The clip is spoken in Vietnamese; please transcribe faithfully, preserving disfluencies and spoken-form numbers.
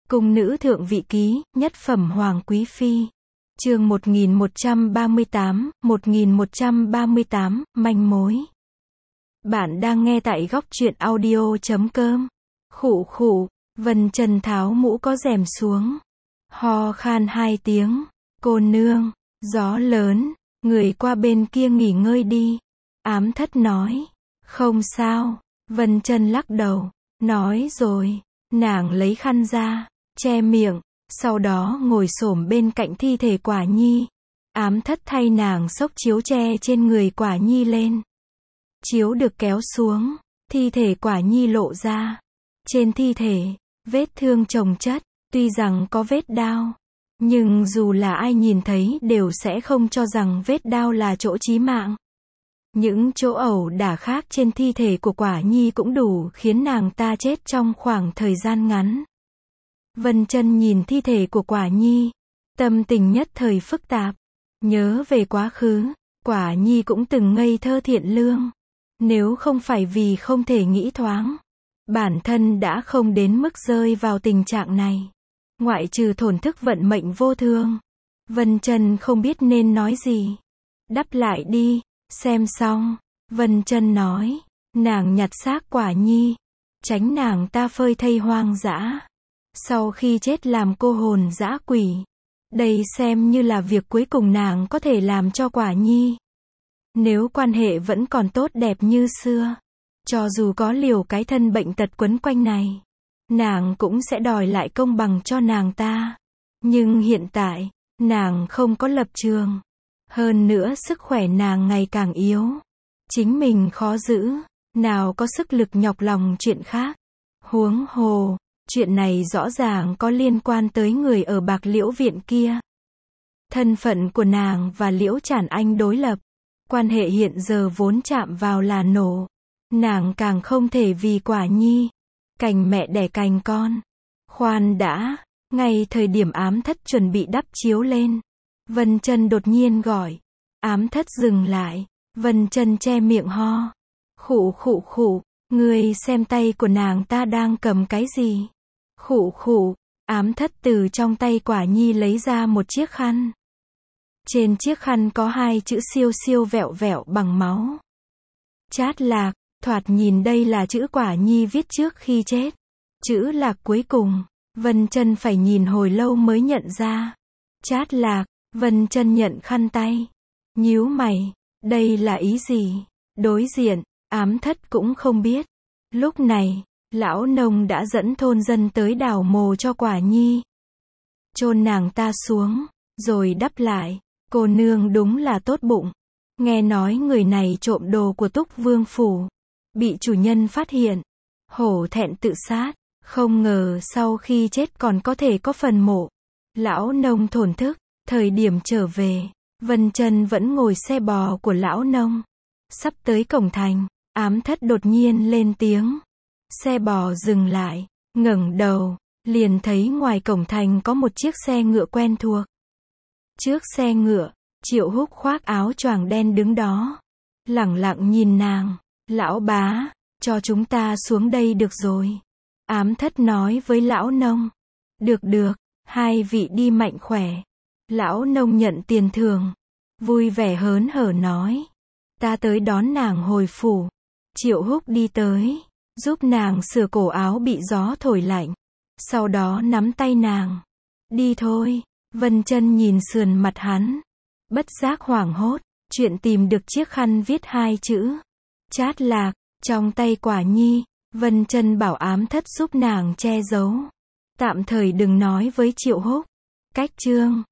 Cung nữ thượng vị ký, nhất phẩm hoàng quý phi. Chương một nghìn một trăm ba mươi tám, một nghìn một trăm ba mươi tám, manh mối. Bạn đang nghe tại góc truyện audio chấm com. Khụ khụ, Vân Trần tháo mũ có rèm xuống. Ho khan hai tiếng. Cô nương, gió lớn, người qua bên kia nghỉ ngơi đi. Ám thất nói. Không sao. Vân Trần lắc đầu. Nói rồi. Nàng lấy khăn ra, che miệng, sau đó ngồi xổm bên cạnh thi thể Quả Nhi. Ám thất thay nàng xốc chiếu che trên người Quả Nhi lên. Chiếu được kéo xuống, thi thể Quả Nhi lộ ra. Trên thi thể, vết thương chồng chất, tuy rằng có vết đao, nhưng dù là ai nhìn thấy đều sẽ không cho rằng vết đao là chỗ chí mạng. Những chỗ ẩu đả khác trên thi thể của Quả Nhi cũng đủ khiến nàng ta chết trong khoảng thời gian ngắn. Vân Trân nhìn thi thể của Quả Nhi, tâm tình nhất thời phức tạp. Nhớ về quá khứ, Quả Nhi cũng từng ngây thơ thiện lương. Nếu không phải vì không thể nghĩ thoáng, bản thân đã không đến mức rơi vào tình trạng này. Ngoại trừ thổn thức vận mệnh vô thường, Vân Trân không biết nên nói gì. Đắp lại đi. Xem xong, Vân Trân nói, nàng nhặt xác Quả Nhi, tránh nàng ta phơi thây hoang dã. Sau khi chết làm cô hồn dã quỷ. Đây xem như là việc cuối cùng nàng có thể làm cho Quả Nhi. Nếu quan hệ vẫn còn tốt đẹp như xưa, cho dù có liều cái thân bệnh tật quấn quanh này, nàng cũng sẽ đòi lại công bằng cho nàng ta. Nhưng hiện tại, nàng không có lập trường. Hơn nữa sức khỏe nàng ngày càng yếu. Chính mình khó giữ, nào có sức lực nhọc lòng chuyện khác. Huống hồ, chuyện này rõ ràng có liên quan tới người ở Bạc Liễu viện kia. Thân phận của nàng và Liễu Trản Anh đối lập. Quan hệ hiện giờ vốn chạm vào là nổ. Nàng càng không thể vì Quả Nhi, cành mẹ đẻ cành con. Khoan đã, ngay thời điểm ám thất chuẩn bị đắp chiếu lên, Vân Trân đột nhiên gọi. Ám thất dừng lại. Vân Trân che miệng ho. Khụ khụ khụ, ngươi xem tay của nàng ta đang cầm cái gì? Khụ khụ, ám thất từ trong tay Quả Nhi lấy ra một chiếc khăn. Trên chiếc khăn có hai chữ siêu siêu vẹo vẹo bằng máu. Chát Lạc, thoạt nhìn đây là chữ Quả Nhi viết trước khi chết. Chữ Lạc cuối cùng, Vân Trân phải nhìn hồi lâu mới nhận ra. Chát Lạc. Vân Trân nhận khăn tay. Nhíu mày. Đây là ý gì? Đối diện, ám thất cũng không biết. Lúc này, lão nông đã dẫn thôn dân tới đào mồ cho Quả Nhi. Chôn nàng ta xuống, rồi đắp lại. Cô nương đúng là tốt bụng. Nghe nói người này trộm đồ của Túc Vương phủ. Bị chủ nhân phát hiện. Hổ thẹn tự sát. Không ngờ sau khi chết còn có thể có phần mộ. Lão nông thổn thức. Thời điểm trở về, Vân Trân vẫn ngồi xe bò của lão nông. Sắp tới cổng thành, ám thất đột nhiên lên tiếng. Xe bò dừng lại, ngẩng đầu, liền thấy ngoài cổng thành có một chiếc xe ngựa quen thuộc. Trước xe ngựa, Triệu Húc khoác áo choàng đen đứng đó. Lẳng lặng nhìn nàng. Lão bá, cho chúng ta xuống đây được rồi. Ám thất nói với lão nông. Được được, hai vị đi mạnh khỏe. Lão nông nhận tiền thưởng, vui vẻ hớn hở nói. Ta tới đón nàng hồi phủ. Triệu Húc đi tới, giúp nàng sửa cổ áo bị gió thổi lạnh. Sau đó nắm tay nàng. Đi thôi. Vân Trân nhìn sườn mặt hắn. Bất giác hoảng hốt, chuyện tìm được chiếc khăn viết hai chữ. Chát Lạc, trong tay Quả Nhi. Vân Trân bảo ám thất giúp nàng che giấu. Tạm thời đừng nói với Triệu Húc. Cách chương.